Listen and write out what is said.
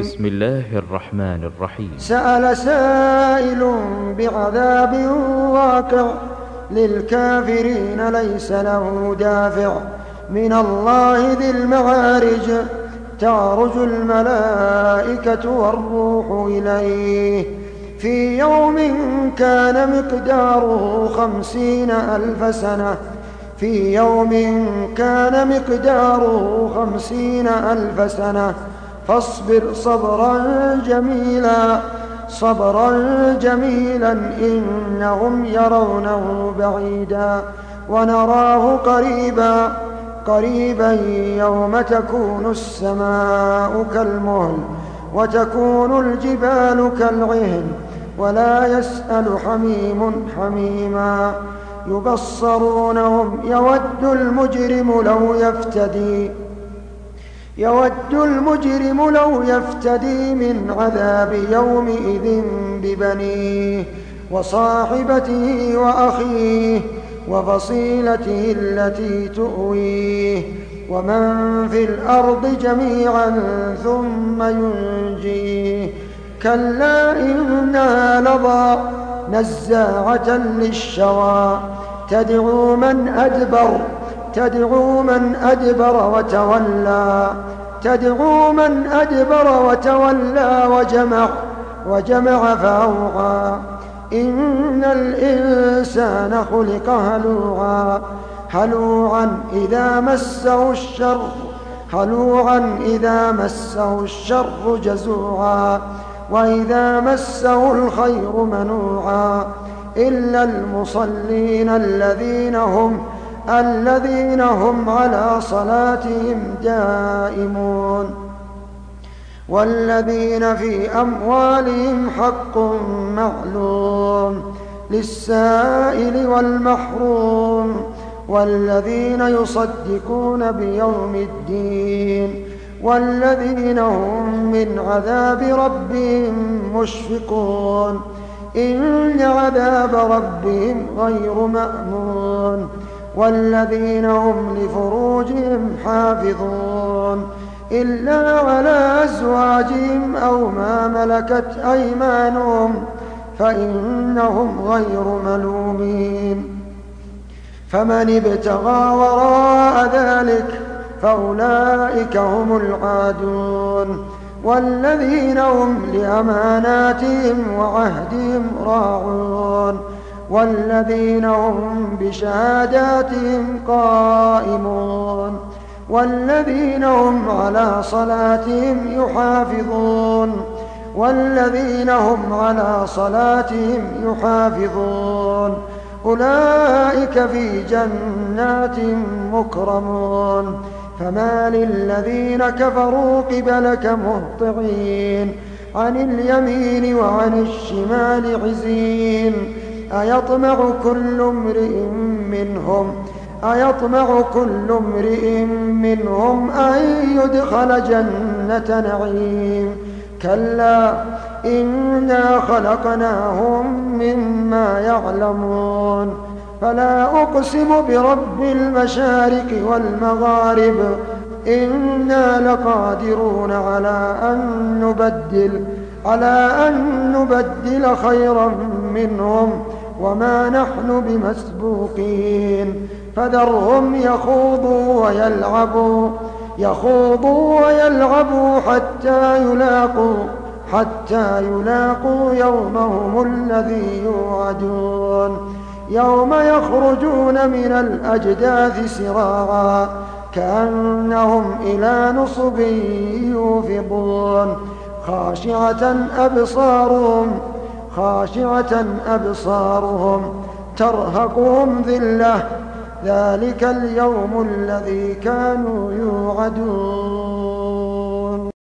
بسم الله الرحمن الرحيم. سأل سائل بعذاب واقع للكافرين ليس له دافع من الله ذي المعارج تعرج الملائكة والروح إليه في يوم كان مقداره 50,000 سنة في يوم كان مقداره 50,000 سنة فاصبر صبرا جميلا إنهم يرونه بعيدا ونراه قريبا يوم تكون السماء كالمهل وتكون الجبال كالعهن ولا يسأل حميم حميما يبصرونهم يود المجرم لو يفتدي من عذاب يومئذ ببنيه وصاحبته وأخيه وفصيلته التي تؤويه ومن في الأرض جميعا ثم ينجيه كلا إنها لظى نزاعة للشوى تدعو من أدبر وتولى وجمع فأوعى إن الإنسان خلق هلوعا إذا مسه الشر جزوعا وإذا مسه الخير منوعا إلا المصلين الذين هم على صلاتهم دائمون والذين في أموالهم حق معلوم للسائل والمحروم والذين يصدقون بيوم الدين والذين هم من عذاب ربهم مشفقون إن عذاب ربهم غير مأمون والذين هم لفروجهم حافظون إلا على أزواجهم أو ما ملكت أيمانهم فإنهم غير ملومين فمن ابتغى وراء ذلك فأولئك هم العادون والذين هم لأماناتهم وعهدهم راعون والذين هم بشهاداتهم قائمون والذين هم على صلاتهم يحافظون أولئك في جنات مكرمون فما للذين كفروا قبلك مهطعين عن اليمين وعن الشمال عزين أيطمع كل امرئ منهم أن يدخل جنة نعيم كلا إنا خلقناهم مما يعلمون فلا أقسم برب المشارق والمغارب إنا لقادرون على أن نبدل خيرا منهم وما نحن بمسبوقين فذرهم يخوضوا ويلعبوا حتى يلاقوا يومهم الذي يوعدون يوم يخرجون من الأجداث سراعا كأنهم إلى نصب يوفضون خاشعة أبصارهم ترهقهم ذلة ذلك اليوم الذي كانوا يوعدون.